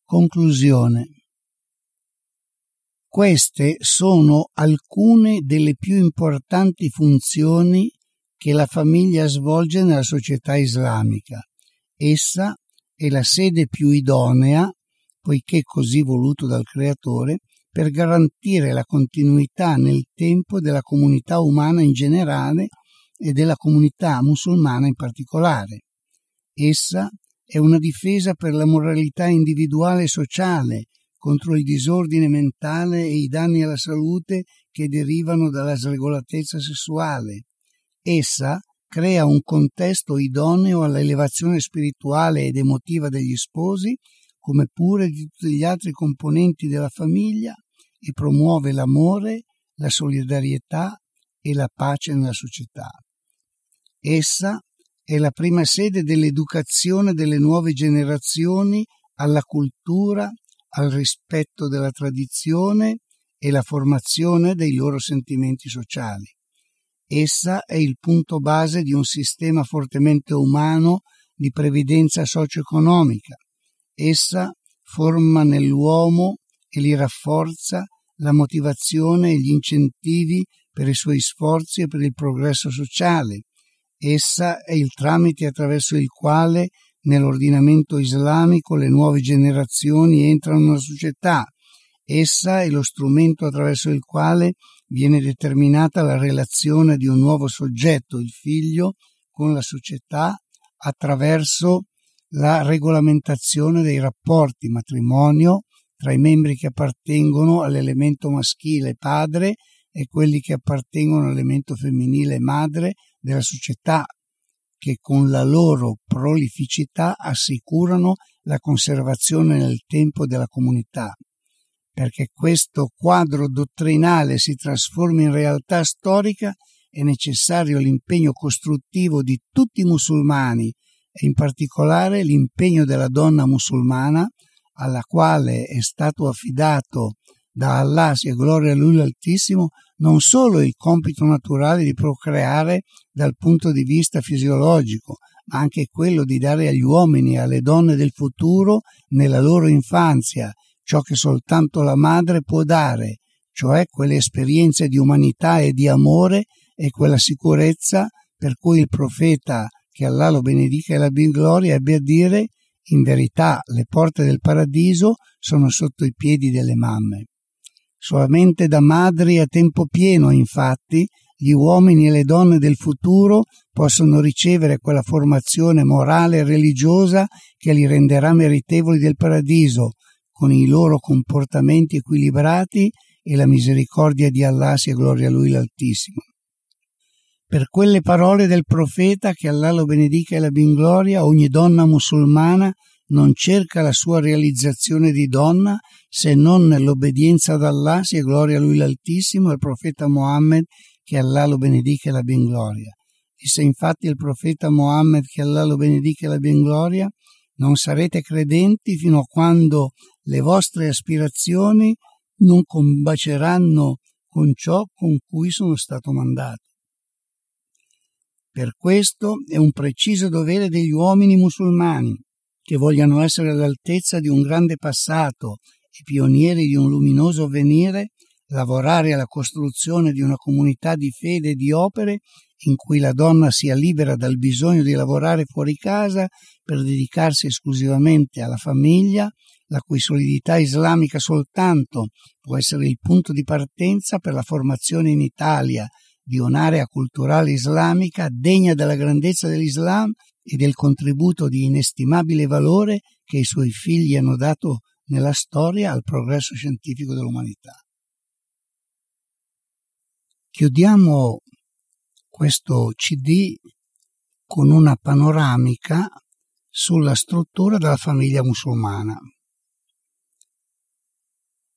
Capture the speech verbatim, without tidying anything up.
Conclusione. Queste sono alcune delle più importanti funzioni che la famiglia svolge nella società islamica. Essa è la sede più idonea, poiché così voluto dal Creatore, per garantire la continuità nel tempo della comunità umana in generale e della comunità musulmana in particolare. Essa è una difesa per la moralità individuale e sociale contro il disordine mentale e i danni alla salute che derivano dalla sregolatezza sessuale. Essa crea un contesto idoneo all'elevazione spirituale ed emotiva degli sposi, come pure di tutti gli altri componenti della famiglia, e promuove l'amore, la solidarietà e la pace nella società. Essa è la prima sede dell'educazione delle nuove generazioni alla cultura, al rispetto della tradizione e la formazione dei loro sentimenti sociali. Essa è il punto base di un sistema fortemente umano di previdenza socio-economica. Essa forma nell'uomo e gli rafforza la motivazione e gli incentivi per i suoi sforzi e per il progresso sociale. Essa è il tramite attraverso il quale nell'ordinamento islamico le nuove generazioni entrano nella società. Essa è lo strumento attraverso il quale viene determinata la relazione di un nuovo soggetto, il figlio, con la società attraverso la regolamentazione dei rapporti matrimonio tra i membri che appartengono all'elemento maschile padre e quelli che appartengono all'elemento femminile madre della società, che con la loro prolificità assicurano la conservazione nel tempo della comunità. Perché questo quadro dottrinale si trasformi in realtà storica è necessario l'impegno costruttivo di tutti i musulmani e in particolare l'impegno della donna musulmana, alla quale è stato affidato da Allah, sia gloria a Lui l'Altissimo, non solo il compito naturale di procreare dal punto di vista fisiologico, ma anche quello di dare agli uomini e alle donne del futuro, nella loro infanzia, ciò che soltanto la madre può dare, cioè quelle esperienze di umanità e di amore e quella sicurezza per cui il profeta, che Allah lo benedica e l'abbia in gloria, ebbe a dire: in verità le porte del paradiso sono sotto i piedi delle mamme. Solamente da madri a tempo pieno, infatti, gli uomini e le donne del futuro possono ricevere quella formazione morale e religiosa che li renderà meritevoli del paradiso, con i loro comportamenti equilibrati e la misericordia di Allah, sia gloria a Lui l'Altissimo. Per quelle parole del profeta, che Allah lo benedica e l'abbia in gloria, ogni donna musulmana non cerca la sua realizzazione di donna se non nell'obbedienza ad Allah, sia gloria a Lui l'Altissimo, e al profeta Mohammed, che Allah lo benedica e l'abbia in gloria. Disse infatti il profeta Mohammed, che Allah lo benedica e l'abbia in gloria: non sarete credenti fino a quando le vostre aspirazioni non combaceranno con ciò con cui sono stato mandato. Per questo è un preciso dovere degli uomini musulmani, che vogliano essere all'altezza di un grande passato e pionieri di un luminoso avvenire, lavorare alla costruzione di una comunità di fede e di opere in cui la donna sia libera dal bisogno di lavorare fuori casa per dedicarsi esclusivamente alla famiglia, la cui solidità islamica soltanto può essere il punto di partenza per la formazione in Italia di un'area culturale islamica degna della grandezza dell'Islam e del contributo di inestimabile valore che i suoi figli hanno dato nella storia al progresso scientifico dell'umanità. Chiudiamo questo C D con una panoramica sulla struttura della famiglia musulmana.